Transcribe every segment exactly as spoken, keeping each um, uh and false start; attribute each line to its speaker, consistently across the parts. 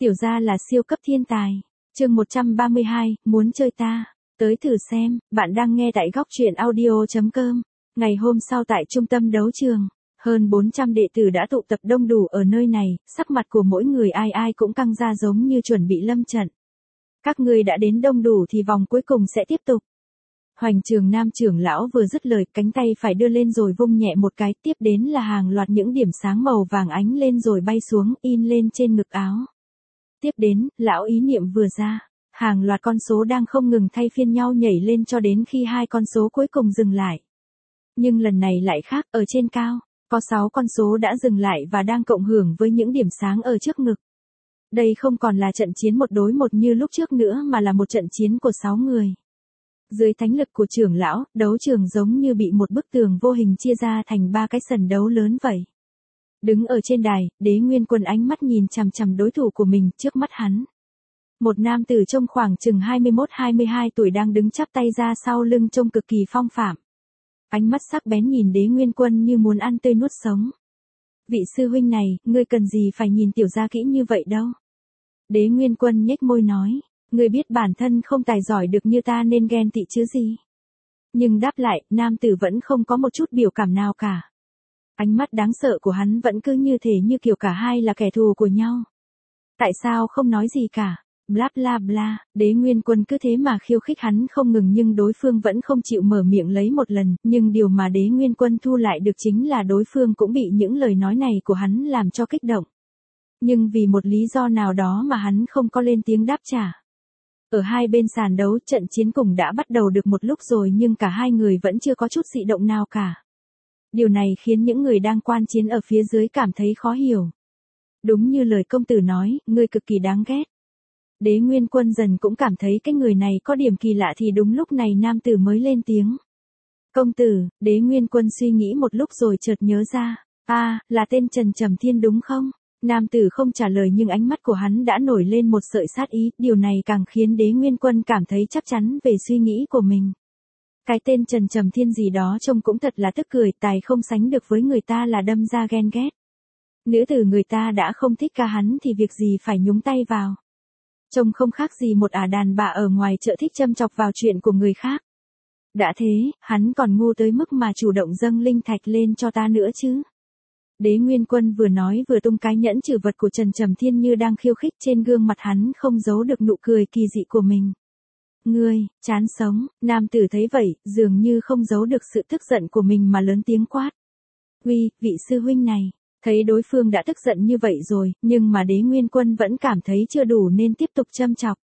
Speaker 1: Tiểu gia là siêu cấp thiên tài. Chương một trăm ba mươi hai, muốn chơi ta. Tới thử xem, bạn đang nghe tại góc truyện audio chấm com. Ngày hôm sau tại trung tâm đấu trường, hơn bốn trăm đệ tử đã tụ tập đông đủ ở nơi này, sắc mặt của mỗi người ai ai cũng căng ra giống như chuẩn bị lâm trận. Các ngươi đã đến đông đủ thì vòng cuối cùng sẽ tiếp tục. Hoành Trường Nam trưởng lão vừa dứt lời, cánh tay phải đưa lên rồi vung nhẹ một cái, tiếp đến là hàng loạt những điểm sáng màu vàng ánh lên rồi bay xuống, in lên trên ngực áo. Tiếp đến, lão ý niệm vừa ra, hàng loạt con số đang không ngừng thay phiên nhau nhảy lên cho đến khi hai con số cuối cùng dừng lại. Nhưng lần này lại khác, ở trên cao, có sáu con số đã dừng lại và đang cộng hưởng với những điểm sáng ở trước ngực. Đây không còn là trận chiến một đối một như lúc trước nữa mà là một trận chiến của sáu người. Dưới thánh lực của trưởng lão, đấu trường giống như bị một bức tường vô hình chia ra thành ba cái sân đấu lớn vậy. Đứng ở trên đài, Đế Nguyên Quân ánh mắt nhìn chằm chằm đối thủ của mình, trước mắt hắn. Một nam tử trông khoảng chừng hai mươi mốt hai mươi hai tuổi đang đứng chắp tay ra sau lưng trông cực kỳ phong phạm. Ánh mắt sắc bén nhìn Đế Nguyên Quân như muốn ăn tươi nuốt sống. Vị sư huynh này, ngươi cần gì phải nhìn tiểu gia kỹ như vậy đâu. Đế Nguyên Quân nhếch môi nói, ngươi biết bản thân không tài giỏi được như ta nên ghen tị chứ gì. Nhưng đáp lại, nam tử vẫn không có một chút biểu cảm nào cả. Ánh mắt đáng sợ của hắn vẫn cứ như thể như kiểu cả hai là kẻ thù của nhau. Tại sao không nói gì cả? Bla bla bla, Đế Nguyên Quân cứ thế mà khiêu khích hắn không ngừng nhưng đối phương vẫn không chịu mở miệng lấy một lần, nhưng điều mà Đế Nguyên Quân thu lại được chính là đối phương cũng bị những lời nói này của hắn làm cho kích động. Nhưng vì một lý do nào đó mà hắn không có lên tiếng đáp trả. Ở hai bên sàn đấu, trận chiến cùng đã bắt đầu được một lúc rồi nhưng cả hai người vẫn chưa có chút dị động nào cả. Điều này khiến những người đang quan chiến ở phía dưới cảm thấy khó hiểu. Đúng như lời công tử nói, ngươi cực kỳ đáng ghét. Đế Nguyên Quân dần cũng cảm thấy cái người này có điểm kỳ lạ thì đúng lúc này nam tử mới lên tiếng. Công tử, Đế Nguyên Quân suy nghĩ một lúc rồi chợt nhớ ra. À, là tên Trần Trầm Thiên đúng không? Nam tử không trả lời nhưng ánh mắt của hắn đã nổi lên một sợi sát ý, điều này càng khiến Đế Nguyên Quân cảm thấy chắc chắn về suy nghĩ của mình. Cái tên Trần Trầm Thiên gì đó trông cũng thật là tức cười, tài không sánh được với người ta là đâm ra ghen ghét. Nữ tử người ta đã không thích ca hắn thì việc gì phải nhúng tay vào. Trông không khác gì một ả đàn bà ở ngoài chợ thích châm chọc vào chuyện của người khác. Đã thế, hắn còn ngu tới mức mà chủ động dâng linh thạch lên cho ta nữa chứ. Đế Nguyên Quân vừa nói vừa tung cái nhẫn trừ vật của Trần Trầm Thiên như đang khiêu khích, trên gương mặt hắn không giấu được nụ cười kỳ dị của mình. Ngươi, chán sống, nam tử thấy vậy, dường như không giấu được sự tức giận của mình mà lớn tiếng quát. Uy, vị sư huynh này, thấy đối phương đã tức giận như vậy rồi, nhưng mà Đế Nguyên Quân vẫn cảm thấy chưa đủ nên tiếp tục châm chọc.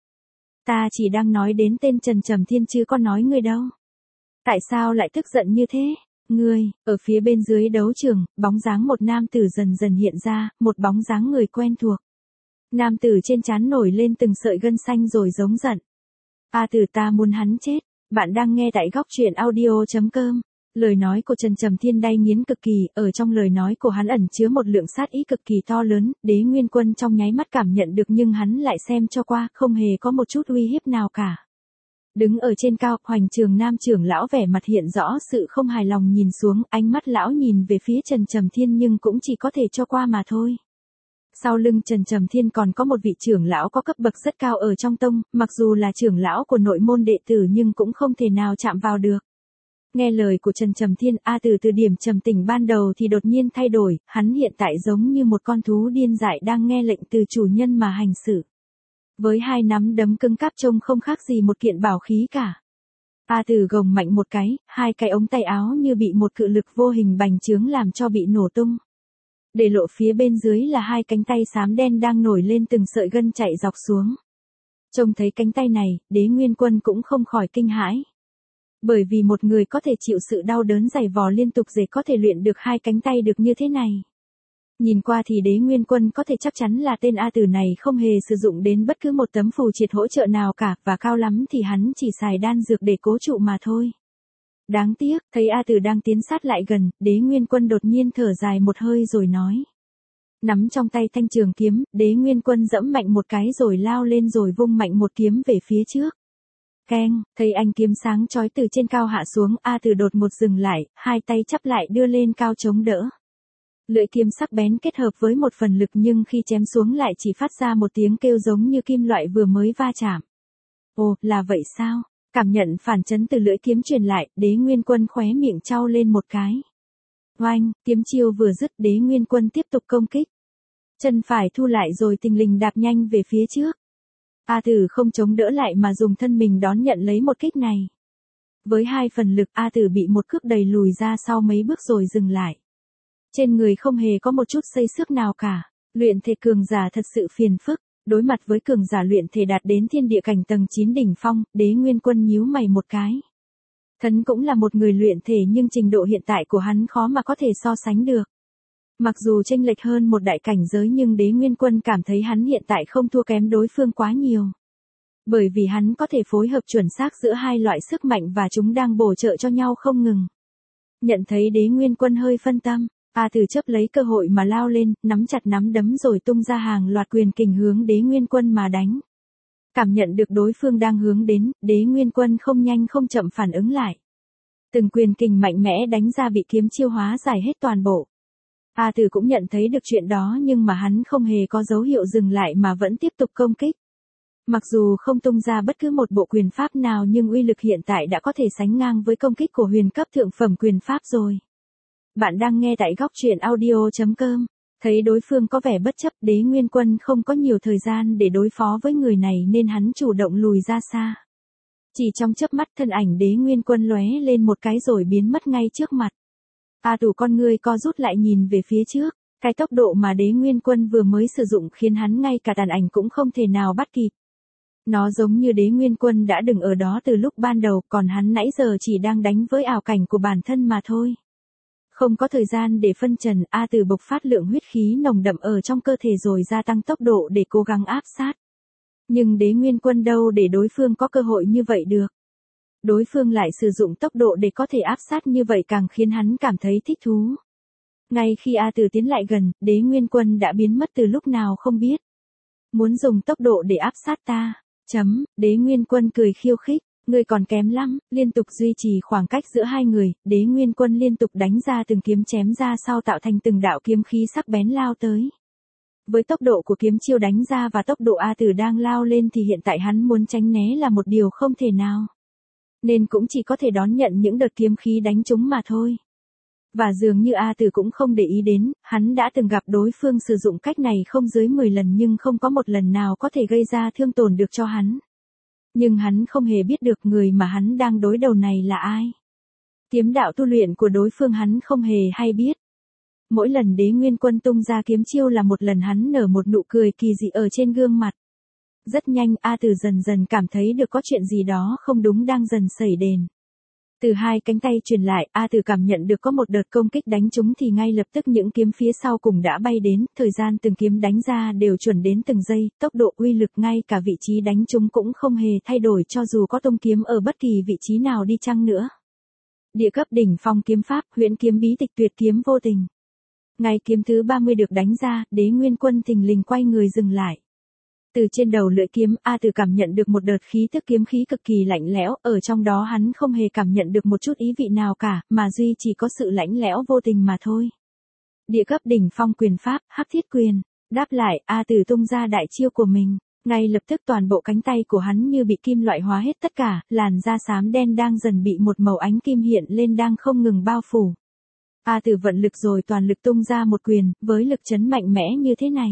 Speaker 1: Ta chỉ đang nói đến tên Trần Trầm Thiên chứ có nói ngươi đâu. Tại sao lại tức giận như thế? Ngươi, ở phía bên dưới đấu trường, bóng dáng một nam tử dần dần hiện ra, một bóng dáng người quen thuộc. Nam tử trên trán nổi lên từng sợi gân xanh rồi giống giận. A tử ta muốn hắn chết, bạn đang nghe tại góc truyện audio chấm com. Lời nói của Trần Trầm Thiên đay nghiến cực kỳ, ở trong lời nói của hắn ẩn chứa một lượng sát ý cực kỳ to lớn, Đế Nguyên Quân trong nháy mắt cảm nhận được nhưng hắn lại xem cho qua, không hề có một chút uy hiếp nào cả. Đứng ở trên cao, Hoành Trường Nam trưởng lão vẻ mặt hiện rõ sự không hài lòng nhìn xuống, ánh mắt lão nhìn về phía Trần Trầm Thiên nhưng cũng chỉ có thể cho qua mà thôi. Sau lưng Trần Trầm Thiên còn có một vị trưởng lão có cấp bậc rất cao ở trong tông, mặc dù là trưởng lão của nội môn đệ tử nhưng cũng không thể nào chạm vào được. Nghe lời của Trần Trầm Thiên, A từ từ điểm trầm tỉnh ban đầu thì đột nhiên thay đổi, hắn hiện tại giống như một con thú điên dại đang nghe lệnh từ chủ nhân mà hành xử. Với hai nắm đấm cứng cáp trông không khác gì một kiện bảo khí cả. A từ gồng mạnh một cái, hai cái ống tay áo như bị một cự lực vô hình bành trướng làm cho bị nổ tung. Để lộ phía bên dưới là hai cánh tay xám đen đang nổi lên từng sợi gân chạy dọc xuống. Trông thấy cánh tay này, Đế Nguyên Quân cũng không khỏi kinh hãi. Bởi vì một người có thể chịu sự đau đớn dày vò liên tục để có thể luyện được hai cánh tay được như thế này. Nhìn qua thì Đế Nguyên Quân có thể chắc chắn là tên A Tử này không hề sử dụng đến bất cứ một tấm phù triệt hỗ trợ nào cả, và cao lắm thì hắn chỉ xài đan dược để cố trụ mà thôi. Đáng tiếc, thấy A Tử đang tiến sát lại gần, Đế Nguyên Quân đột nhiên thở dài một hơi rồi nói. Nắm trong tay thanh trường kiếm, Đế Nguyên Quân dẫm mạnh một cái rồi lao lên rồi vung mạnh một kiếm về phía trước. Keng, thấy ánh kiếm sáng chói từ trên cao hạ xuống, A Tử đột ngột dừng lại, hai tay chắp lại đưa lên cao chống đỡ. Lưỡi kiếm sắc bén kết hợp với một phần lực nhưng khi chém xuống lại chỉ phát ra một tiếng kêu giống như kim loại vừa mới va chạm. Ồ, là vậy sao? Cảm nhận phản chấn từ lưỡi kiếm truyền lại, Đế Nguyên Quân khóe miệng chau lên một cái. Oanh, kiếm chiêu vừa dứt, Đế Nguyên Quân tiếp tục công kích. Chân phải thu lại rồi tình lình đạp nhanh về phía trước. A Tử không chống đỡ lại mà dùng thân mình đón nhận lấy một kích này. Với hai phần lực, A Tử bị một cước đẩy lùi ra sau mấy bước rồi dừng lại. Trên người không hề có một chút xây xước nào cả. Luyện thể cường giả thật sự phiền phức. Đối mặt với cường giả luyện thể đạt đến thiên địa cảnh tầng chín đỉnh phong, Đế Nguyên Quân nhíu mày một cái. Hắn cũng là một người luyện thể nhưng trình độ hiện tại của hắn khó mà có thể so sánh được. Mặc dù chênh lệch hơn một đại cảnh giới nhưng Đế Nguyên Quân cảm thấy hắn hiện tại không thua kém đối phương quá nhiều. Bởi vì hắn có thể phối hợp chuẩn xác giữa hai loại sức mạnh và chúng đang bổ trợ cho nhau không ngừng. Nhận thấy Đế Nguyên Quân hơi phân tâm, A Tử chớp lấy cơ hội mà lao lên, nắm chặt nắm đấm rồi tung ra hàng loạt quyền kình hướng Đế Nguyên Quân mà đánh. Cảm nhận được đối phương đang hướng đến, Đế Nguyên Quân không nhanh không chậm phản ứng lại. Từng quyền kình mạnh mẽ đánh ra bị kiếm chiêu hóa giải hết toàn bộ. A Tử cũng nhận thấy được chuyện đó nhưng mà hắn không hề có dấu hiệu dừng lại mà vẫn tiếp tục công kích. Mặc dù không tung ra bất cứ một bộ quyền pháp nào nhưng uy lực hiện tại đã có thể sánh ngang với công kích của huyền cấp thượng phẩm quyền pháp rồi. Bạn đang nghe tại góc truyện audio chấm com. Thấy đối phương có vẻ bất chấp, Đế Nguyên Quân không có nhiều thời gian để đối phó với người này nên hắn chủ động lùi ra xa. Chỉ trong chớp mắt thân ảnh Đế Nguyên Quân lóe lên một cái rồi biến mất ngay trước mặt. A Tử con ngươi co rút lại nhìn về phía trước, cái tốc độ mà Đế Nguyên Quân vừa mới sử dụng khiến hắn ngay cả tàn ảnh cũng không thể nào bắt kịp. Nó giống như Đế Nguyên Quân đã đứng ở đó từ lúc ban đầu còn hắn nãy giờ chỉ đang đánh với ảo cảnh của bản thân mà thôi. Không có thời gian để phân trần, A Tử bộc phát lượng huyết khí nồng đậm ở trong cơ thể rồi gia tăng tốc độ để cố gắng áp sát. Nhưng Đế Nguyên Quân đâu để đối phương có cơ hội như vậy được. Đối phương lại sử dụng tốc độ để có thể áp sát như vậy càng khiến hắn cảm thấy thích thú. Ngay khi A Tử tiến lại gần, Đế Nguyên Quân đã biến mất từ lúc nào không biết. Muốn dùng tốc độ để áp sát ta, chấm, Đế Nguyên Quân cười khiêu khích. Người còn kém lắm, liên tục duy trì khoảng cách giữa hai người, Đế Nguyên Quân liên tục đánh ra từng kiếm chém ra sau tạo thành từng đạo kiếm khí sắc bén lao tới. Với tốc độ của kiếm chiêu đánh ra và tốc độ A Tử đang lao lên thì hiện tại hắn muốn tránh né là một điều không thể nào. Nên cũng chỉ có thể đón nhận những đợt kiếm khí đánh trúng mà thôi. Và dường như A Tử cũng không để ý đến, hắn đã từng gặp đối phương sử dụng cách này không dưới mười lần nhưng không có một lần nào có thể gây ra thương tổn được cho hắn. Nhưng hắn không hề biết được người mà hắn đang đối đầu này là ai. Kiếm đạo tu luyện của đối phương hắn không hề hay biết. Mỗi lần Đế Nguyên Quân tung ra kiếm chiêu là một lần hắn nở một nụ cười kỳ dị ở trên gương mặt. Rất nhanh A Tử dần dần cảm thấy được có chuyện gì đó không đúng đang dần xảy đến. Từ hai cánh tay truyền lại, A Tử cảm nhận được có một đợt công kích đánh trúng thì ngay lập tức những kiếm phía sau cùng đã bay đến, thời gian từng kiếm đánh ra đều chuẩn đến từng giây, tốc độ uy lực ngay cả vị trí đánh trúng cũng không hề thay đổi cho dù có tung kiếm ở bất kỳ vị trí nào đi chăng nữa. Địa cấp đỉnh phong kiếm pháp, huyễn kiếm bí tịch tuyệt kiếm vô tình. Ngay kiếm thứ ba mươi được đánh ra, Đế Nguyên Quân thình lình quay người dừng lại. Từ trên đầu lưỡi kiếm, A Tử cảm nhận được một đợt khí tức kiếm khí cực kỳ lạnh lẽo, ở trong đó hắn không hề cảm nhận được một chút ý vị nào cả, mà duy chỉ có sự lạnh lẽo vô tình mà thôi. Địa cấp đỉnh phong quyền pháp, Hắc Thiết Quyền. Đáp lại, A Tử tung ra đại chiêu của mình. Ngay lập tức toàn bộ cánh tay của hắn như bị kim loại hóa hết tất cả, làn da xám đen đang dần bị một màu ánh kim hiện lên đang không ngừng bao phủ. A Tử vận lực rồi toàn lực tung ra một quyền, với lực chấn mạnh mẽ như thế này.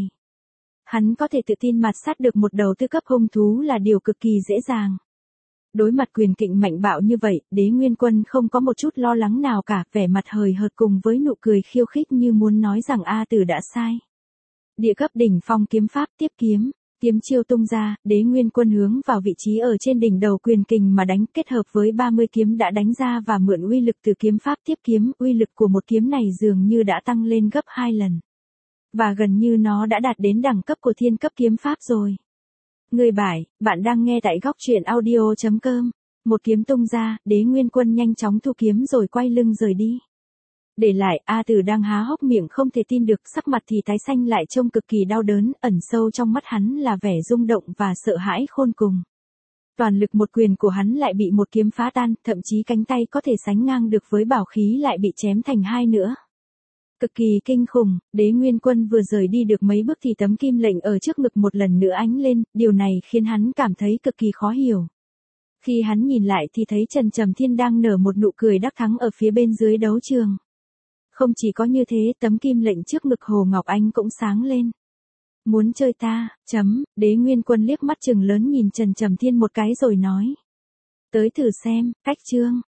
Speaker 1: Hắn có thể tự tin mạt sát được một đầu tư cấp hung thú là điều cực kỳ dễ dàng. Đối mặt quyền kình mạnh bạo như vậy, Đế Nguyên Quân không có một chút lo lắng nào cả, vẻ mặt hời hợt cùng với nụ cười khiêu khích như muốn nói rằng A Tử đã sai. Địa cấp đỉnh phong kiếm pháp tiếp kiếm, kiếm chiêu tung ra, Đế Nguyên Quân hướng vào vị trí ở trên đỉnh đầu quyền kình mà đánh kết hợp với ba mươi kiếm đã đánh ra và mượn uy lực từ kiếm pháp tiếp kiếm, uy lực của một kiếm này dường như đã tăng lên gấp hai lần. Và gần như nó đã đạt đến đẳng cấp của thiên cấp kiếm pháp rồi. Người bài, bạn đang nghe tại góc truyện audio chấm com. Một kiếm tung ra, Đế Nguyên Quân nhanh chóng thu kiếm rồi quay lưng rời đi. Để lại, A Tử đang há hốc miệng không thể tin được, sắc mặt thì tái xanh lại trông cực kỳ đau đớn, ẩn sâu trong mắt hắn là vẻ rung động và sợ hãi khôn cùng. Toàn lực một quyền của hắn lại bị một kiếm phá tan, thậm chí cánh tay có thể sánh ngang được với bảo khí lại bị chém thành hai nữa. Cực kỳ kinh khủng, Đế Nguyên Quân vừa rời đi được mấy bước thì tấm kim lệnh ở trước ngực một lần nữa ánh lên, điều này khiến hắn cảm thấy cực kỳ khó hiểu. Khi hắn nhìn lại thì thấy Trần Trầm Thiên đang nở một nụ cười đắc thắng ở phía bên dưới đấu trường. Không chỉ có như thế, tấm kim lệnh trước ngực Hồ Ngọc Anh cũng sáng lên. Muốn chơi ta, chấm, Đế Nguyên Quân liếc mắt trừng lớn nhìn Trần Trầm Thiên một cái rồi nói. Tới thử xem, cách chương.